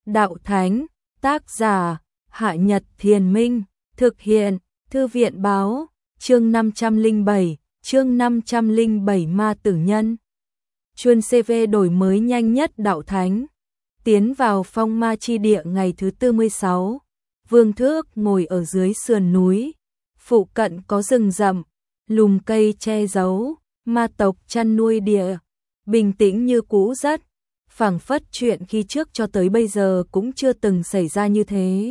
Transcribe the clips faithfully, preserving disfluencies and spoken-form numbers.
Đạo Thánh, tác giả, Hạ Nhật Thiền Minh, thực hiện, Thư viện báo, chương năm trăm lẻ bảy, chương năm trăm lẻ bảy Ma Tử Nhân. Chuân xê vê đổi mới nhanh nhất Đạo Thánh. Tiến vào phong ma chi địa ngày thứ tư mươi sáu, Vương Thước ngồi ở dưới sườn núi, phụ cận có rừng rậm, lùm cây che giấu, ma tộc chăn nuôi địa, bình tĩnh như cũ rất, phảng phất chuyện khi trước cho tới bây giờ cũng chưa từng xảy ra như thế.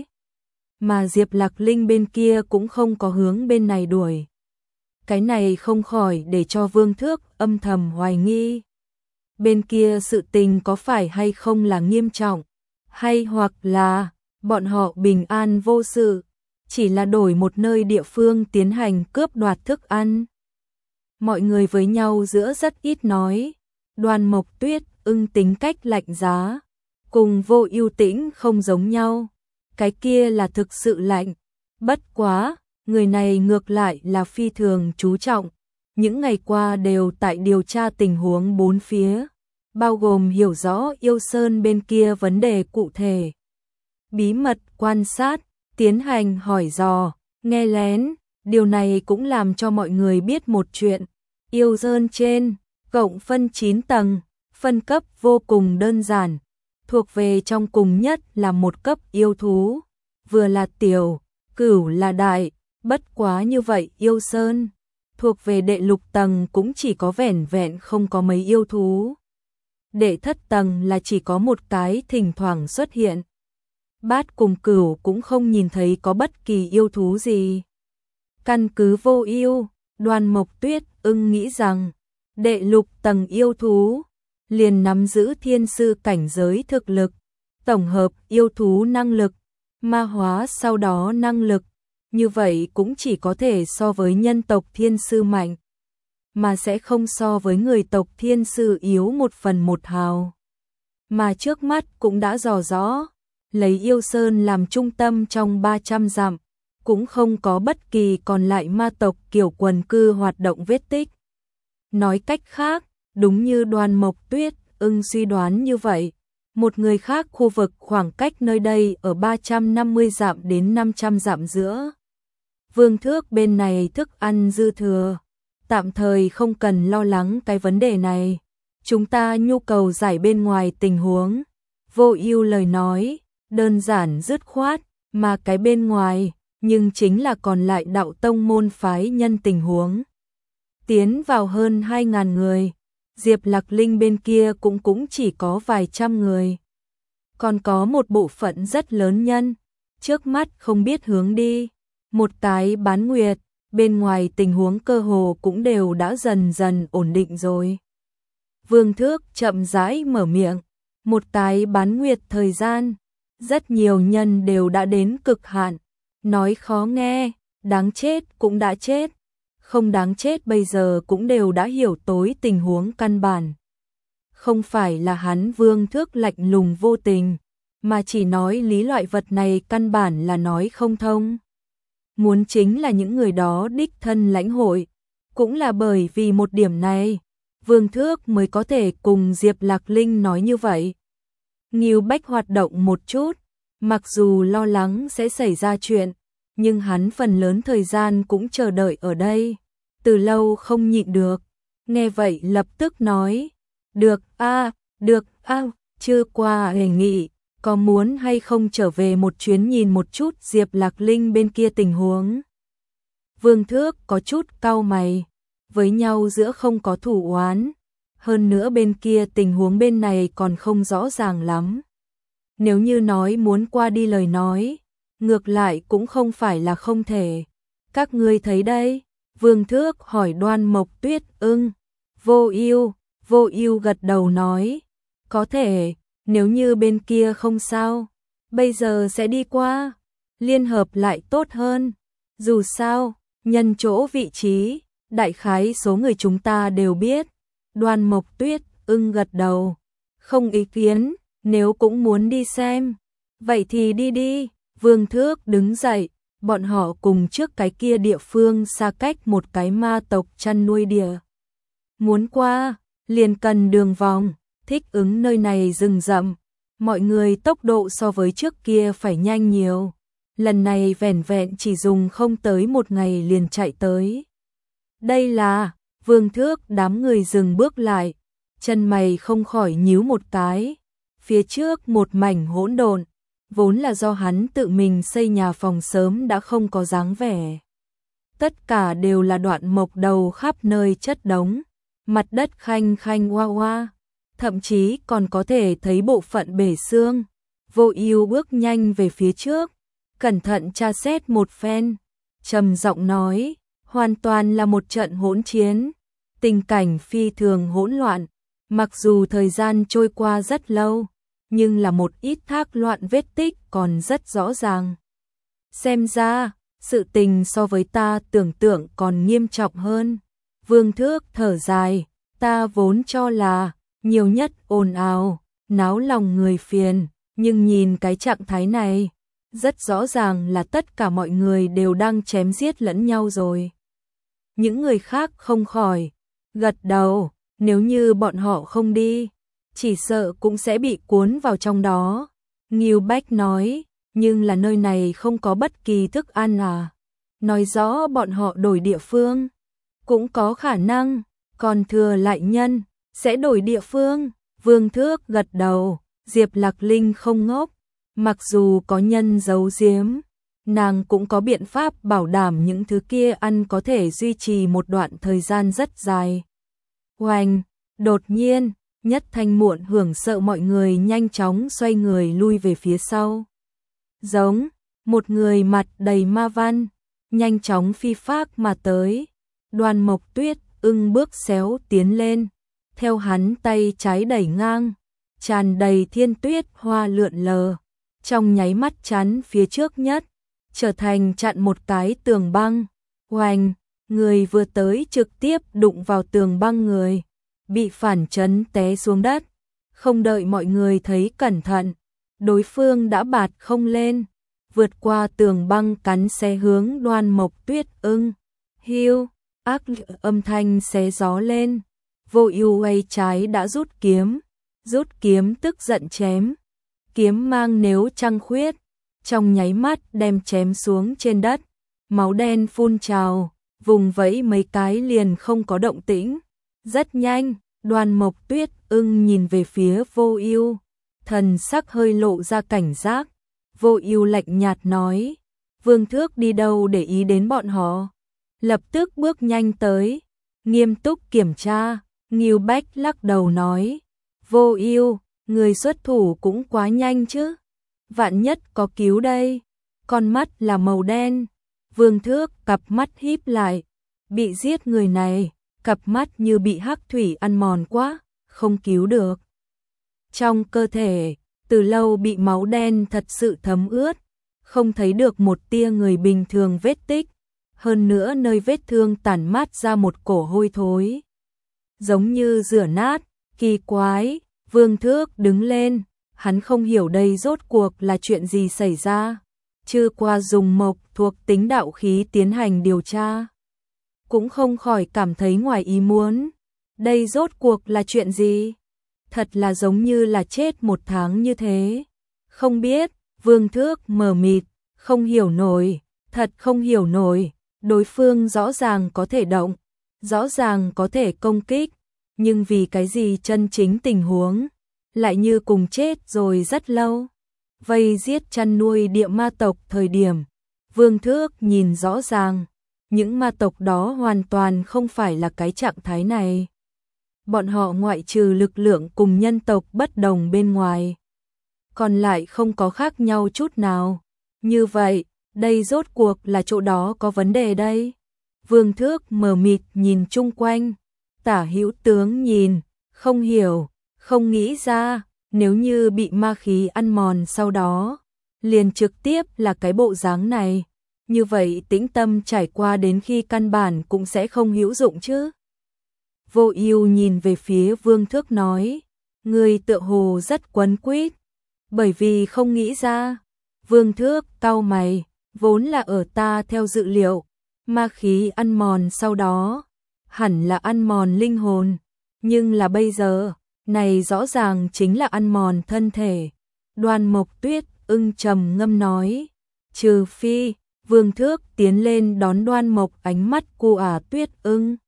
Mà Diệp Lạc Linh bên kia cũng không có hướng bên này đuổi. Cái này không khỏi để cho Vương Thước âm thầm hoài nghi. Bên kia sự tình có phải hay không là nghiêm trọng, hay hoặc là bọn họ bình an vô sự, chỉ là đổi một nơi địa phương tiến hành cướp đoạt thức ăn. Mọi người với nhau giữa rất ít nói, Đoan Mộc Tuyết ưng tính cách lạnh giá, cùng Vô Ưu Tĩnh không giống nhau, cái kia là thực sự lạnh, bất quá, người này ngược lại là phi thường chú trọng, những ngày qua đều tại điều tra tình huống bốn phía, bao gồm hiểu rõ Yêu Sơn bên kia vấn đề cụ thể, bí mật quan sát, tiến hành hỏi dò, nghe lén, điều này cũng làm cho mọi người biết một chuyện, Yêu Sơn trên, cộng phân chín tầng, phân cấp vô cùng đơn giản, thuộc về trong cùng nhất là một cấp yêu thú, vừa là tiểu, cửu là đại, bất quá như vậy Yêu Sơn, thuộc về đệ lục tầng cũng chỉ có vẻn vẹn không có mấy yêu thú. Đệ thất tầng là chỉ có một cái thỉnh thoảng xuất hiện. Bát cùng cửu cũng không nhìn thấy có bất kỳ yêu thú gì. Căn cứ Vô Ưu, Đoan Mộc Tuyết ưng nghĩ rằng, đệ lục tầng yêu thú, liền nắm giữ thiên sư cảnh giới thực lực, tổng hợp yêu thú năng lực, ma hóa sau đó năng lực, như vậy cũng chỉ có thể so với nhân tộc thiên sư mạnh, mà sẽ không so với người tộc thiên sư yếu một phần một hào. Mà trước mắt cũng đã dò rõ, lấy Yêu Sơn làm trung tâm trong ba trăm dặm, cũng không có bất kỳ còn lại ma tộc kiểu quần cư hoạt động vết tích. Nói cách khác, đúng như Đoan Mộc Tuyết ưng suy đoán như vậy, một người khác khu vực khoảng cách nơi đây ở ba trăm năm mươi dặm đến năm trăm dặm giữa. Vương Thước bên này thức ăn dư thừa, tạm thời không cần lo lắng cái vấn đề này, chúng ta nhu cầu giải bên ngoài tình huống. Vô Ưu lời nói, đơn giản dứt khoát, mà cái bên ngoài, nhưng chính là còn lại đạo tông môn phái nhân tình huống. Tiến vào hơn hai ngàn người, Diệp Lạc Linh bên kia cũng cũng chỉ có vài trăm người. Còn có một bộ phận rất lớn nhân, trước mắt không biết hướng đi, một cái bán nguyệt, bên ngoài tình huống cơ hồ cũng đều đã dần dần ổn định rồi. Vương Thước chậm rãi mở miệng, một cái bán nguyệt thời gian, rất nhiều nhân đều đã đến cực hạn, nói khó nghe, đáng chết cũng đã chết, không đáng chết bây giờ cũng đều đã hiểu tối tình huống căn bản. Không phải là hắn Vương Thước lạnh lùng vô tình, mà chỉ nói lý loại vật này căn bản là nói không thông. Muốn chính là những người đó đích thân lãnh hội, cũng là bởi vì một điểm này, Vương Thước mới có thể cùng Diệp Lạc Linh nói như vậy. Ngưu Bách hoạt động một chút, mặc dù lo lắng sẽ xảy ra chuyện, nhưng hắn phần lớn thời gian cũng chờ đợi ở đây, từ lâu không nhịn được, nghe vậy lập tức nói, được a, được a, chưa qua hề nghị, có muốn hay không trở về một chuyến nhìn một chút Diệp Lạc Linh bên kia tình huống. Vương Thước có chút cau mày, với nhau giữa không có thủ oán, hơn nữa bên kia tình huống bên này còn không rõ ràng lắm. Nếu như nói muốn qua đi lời nói, ngược lại cũng không phải là không thể. Các ngươi thấy đây? Vương Thước hỏi Đoan Mộc Tuyết ưng. Vô Ưu, Vô Ưu gật đầu nói, có thể, nếu như bên kia không sao, bây giờ sẽ đi qua, liên hợp lại tốt hơn. Dù sao, nhân chỗ vị trí, đại khái số người chúng ta đều biết. Đoan Mộc Tuyết ưng gật đầu, không ý kiến, nếu cũng muốn đi xem, vậy thì đi đi. Vương Thước đứng dậy, bọn họ cùng trước cái kia địa phương xa cách một cái ma tộc chăn nuôi địa. Muốn qua, liền cần đường vòng, thích ứng nơi này rừng rậm, Mọi người tốc độ so với trước kia phải nhanh nhiều. Lần này vẻn vẹn chỉ dùng không tới một ngày liền chạy tới. Đây là, Vương Thước đám người dừng bước lại, chân mày không khỏi nhíu một cái. Phía trước một mảnh hỗn độn, vốn là do hắn tự mình xây nhà phòng sớm đã không có dáng vẻ. Tất cả đều là đoạn mộc đầu khắp nơi chất đống, mặt đất khanh khanh hoa hoa, thậm chí còn có thể thấy bộ phận bể xương. Vô Ưu bước nhanh về phía trước, cẩn thận tra xét một phen, trầm giọng nói, hoàn toàn là một trận hỗn chiến, tình cảnh phi thường hỗn loạn, mặc dù thời gian trôi qua rất lâu, nhưng là một ít thác loạn vết tích còn rất rõ ràng. Xem ra, sự tình so với ta tưởng tượng còn nghiêm trọng hơn. Vương Thước thở dài, ta vốn cho là nhiều nhất ồn ào, náo lòng người phiền, nhưng nhìn cái trạng thái này, rất rõ ràng là tất cả mọi người đều đang chém giết lẫn nhau rồi. Những người khác không khỏi gật đầu, nếu như bọn họ không đi, chỉ sợ cũng sẽ bị cuốn vào trong đó. Ngưu Bách nói, nhưng là nơi này không có bất kỳ thức ăn à? Nói rõ bọn họ đổi địa phương. Cũng có khả năng, còn Thừa lại nhân, sẽ đổi địa phương. Vương Thước gật đầu, Diệp Lạc Linh không ngốc. Mặc dù có nhân giấu giếm, nàng cũng có biện pháp bảo đảm những thứ kia ăn có thể duy trì một đoạn thời gian rất dài. Oanh, đột nhiên, Nhất Thanh Muộn hưởng sợ mọi người nhanh chóng xoay người lui về phía sau. Giống, một người mặt đầy ma văn, nhanh chóng phi phác mà tới. Đoan Mộc Tuyết ưng bước xéo tiến lên, theo hắn tay trái đẩy ngang, tràn đầy thiên tuyết hoa lượn lờ, trong nháy mắt chắn phía trước nhất, trở thành chặn một cái tường băng. Oanh, người vừa tới trực tiếp đụng vào tường băng người, bị phản chấn té xuống đất. Không đợi mọi người thấy cẩn thận, đối phương đã bạt không lên, vượt qua tường băng cắn xé hướng Đoan Mộc Tuyết ưng. Hiu, ác âm thanh xé gió lên. Vô Ưu quay trái đã rút kiếm, rút kiếm tức giận chém. Kiếm mang nếu trăng khuyết, trong nháy mắt đem chém xuống trên đất, máu đen phun trào, vùng vẫy mấy cái liền không có động tĩnh. Rất nhanh, Đoan Mộc Tuyết ưng nhìn về phía Vô Ưu, thần sắc hơi lộ ra cảnh giác. Vô Ưu lạnh nhạt nói, Vương Thước đi đâu để ý đến bọn họ. Lập tức bước nhanh tới, nghiêm túc kiểm tra. Ngưu Bách lắc đầu nói, Vô Ưu, người xuất thủ cũng quá nhanh chứ. Vạn nhất có cứu đây. Con mắt là màu đen. Vương Thước cặp mắt híp lại, bị giết người này, cặp mắt như bị hắc thủy ăn mòn quá, không cứu được. Trong cơ thể, từ lâu bị máu đen thật sự thấm ướt, không thấy được một tia người bình thường vết tích, hơn nữa nơi vết thương tản mát ra một cổ hôi thối, giống như rửa nát. Kỳ quái. Vương Thước đứng lên, hắn không hiểu đây rốt cuộc là chuyện gì xảy ra. Chưa qua dùng mộc thuộc tính đạo khí tiến hành điều tra, cũng không khỏi cảm thấy ngoài ý muốn. Đây rốt cuộc là chuyện gì? Thật là giống như là chết một tháng như thế. Không biết. Vương Thước mờ mịt, không hiểu nổi, thật không hiểu nổi. Đối phương rõ ràng có thể động, rõ ràng có thể công kích, nhưng vì cái gì chân chính tình huống lại như cùng chết rồi rất lâu. Vây giết chăn nuôi địa ma tộc thời điểm, Vương Thước nhìn rõ ràng, những ma tộc đó hoàn toàn không phải là cái trạng thái này. Bọn họ ngoại trừ lực lượng cùng nhân tộc bất đồng bên ngoài, còn lại không có khác nhau chút nào. Như vậy, đây rốt cuộc là chỗ đó có vấn đề đây. Vương Thước mờ mịt nhìn chung quanh, tả hữu tướng nhìn, không hiểu, không nghĩ ra, nếu như bị ma khí ăn mòn sau đó, liền trực tiếp là cái bộ dáng này. Như vậy tĩnh tâm trải qua đến khi căn bản cũng sẽ không hữu dụng chứ. Vô Ưu nhìn về phía Vương Thước nói, người tựa hồ rất quấn quýt, bởi vì không nghĩ ra. Vương Thước cau mày, vốn là ở ta theo dự liệu, ma khí ăn mòn sau đó, hẳn là ăn mòn linh hồn, nhưng là bây giờ, này rõ ràng chính là ăn mòn thân thể, Đoan Mộc Tuyết Ưng trầm ngâm nói, trừ phi, Vương Thước tiến lên đón Đoan Mộc, ánh mắt cu ả Tuyết Ưng.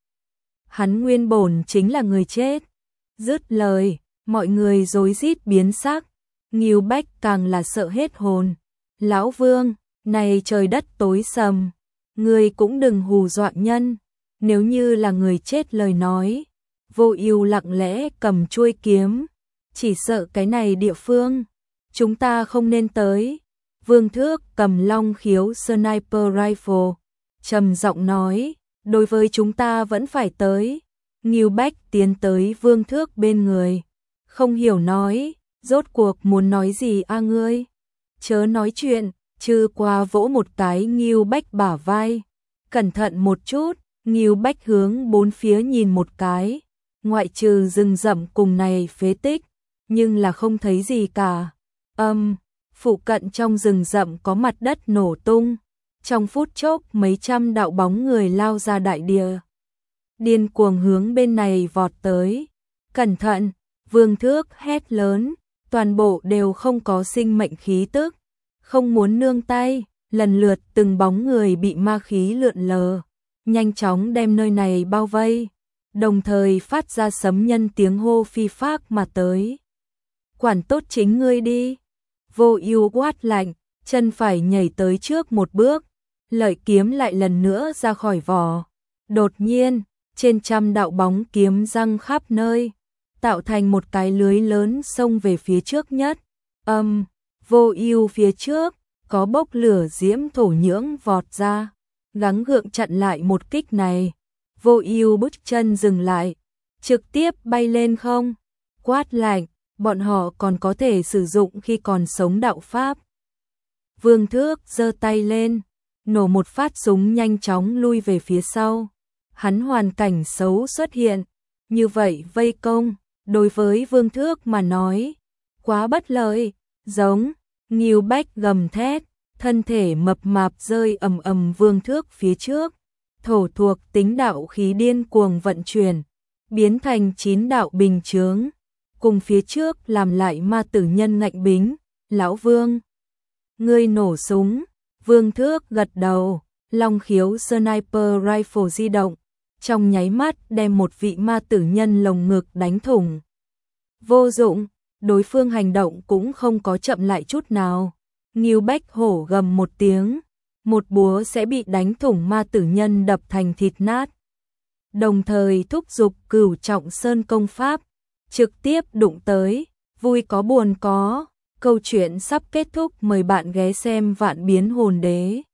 Hắn nguyên bổn chính là người chết. Dứt lời, mọi người rối rít biến sắc, Ngưu Bách càng là sợ hết hồn. Lão Vương, này trời đất tối sầm, người cũng đừng hù dọa nhân, nếu như là người chết lời nói. Vô Ưu lặng lẽ cầm chuôi kiếm, chỉ sợ cái này địa phương chúng ta không nên tới. Vương Thước cầm Long Khiếu Sniper Rifle, trầm giọng nói, đối với chúng ta vẫn phải tới. Ngưu Bách tiến tới Vương Thước bên người, không hiểu nói, rốt cuộc muốn nói gì a ngươi? Chớ nói chuyện, Trư Qua vỗ một cái Ngưu Bách bả vai. Cẩn thận một chút. Ngưu Bách hướng bốn phía nhìn một cái, ngoại trừ rừng rậm cùng này phế tích, nhưng là không thấy gì cả. Âm, um, phụ cận trong rừng rậm có mặt đất nổ tung, trong phút chốc mấy trăm đạo bóng người lao ra đại địa, điên cuồng hướng bên này vọt tới. Cẩn thận, Vương Thước hét lớn, toàn bộ đều không có sinh mệnh khí tức, không muốn nương tay, lần lượt từng bóng người bị ma khí lượn lờ, nhanh chóng đem nơi này bao vây, đồng thời phát ra sấm nhân tiếng hô phi phác mà tới. Quản tốt chính ngươi đi. Vô Ưu quát lạnh, chân phải nhảy tới trước một bước, lợi kiếm lại lần nữa ra khỏi vỏ. Đột nhiên, trên trăm đạo bóng kiếm răng khắp nơi, tạo thành một cái lưới lớn xông về phía trước nhất. Âm, um, Vô Ưu phía trước có bốc lửa diễm thổ nhưỡng vọt ra, gắng gượng chặn lại một kích này. Vô Ưu bước chân dừng lại, trực tiếp bay lên không, quát lạnh, bọn họ còn có thể sử dụng khi còn sống đạo pháp. Vương Thước giơ tay lên, nổ một phát súng nhanh chóng lui về phía sau. Hắn hoàn cảnh xấu xuất hiện, như vậy vây công, đối với Vương Thước mà nói, quá bất lợi. Giống, Ngưu Bách gầm thét, thân thể mập mạp rơi ầm ầm Vương Thước phía trước, thổ thuộc tính đạo khí điên cuồng vận chuyển, biến thành chín đạo bình chướng, cùng phía trước làm lại ma tử nhân ngạnh bính. Lão Vương, ngươi nổ súng. Vương Thước gật đầu, Long Khiếu Sniper Rifle di động, trong nháy mắt đem một vị ma tử nhân lồng ngực đánh thủng. Vô dụng, đối phương hành động cũng không có chậm lại chút nào. Ngưu Bách hổ gầm một tiếng, một búa sẽ bị đánh thủng ma tử nhân đập thành thịt nát. Đồng thời thúc giục Cửu Trọng Sơn công pháp, trực tiếp đụng tới, vui có buồn có. Câu chuyện sắp kết thúc, mời bạn ghé xem Vạn Biến Hồn Đế.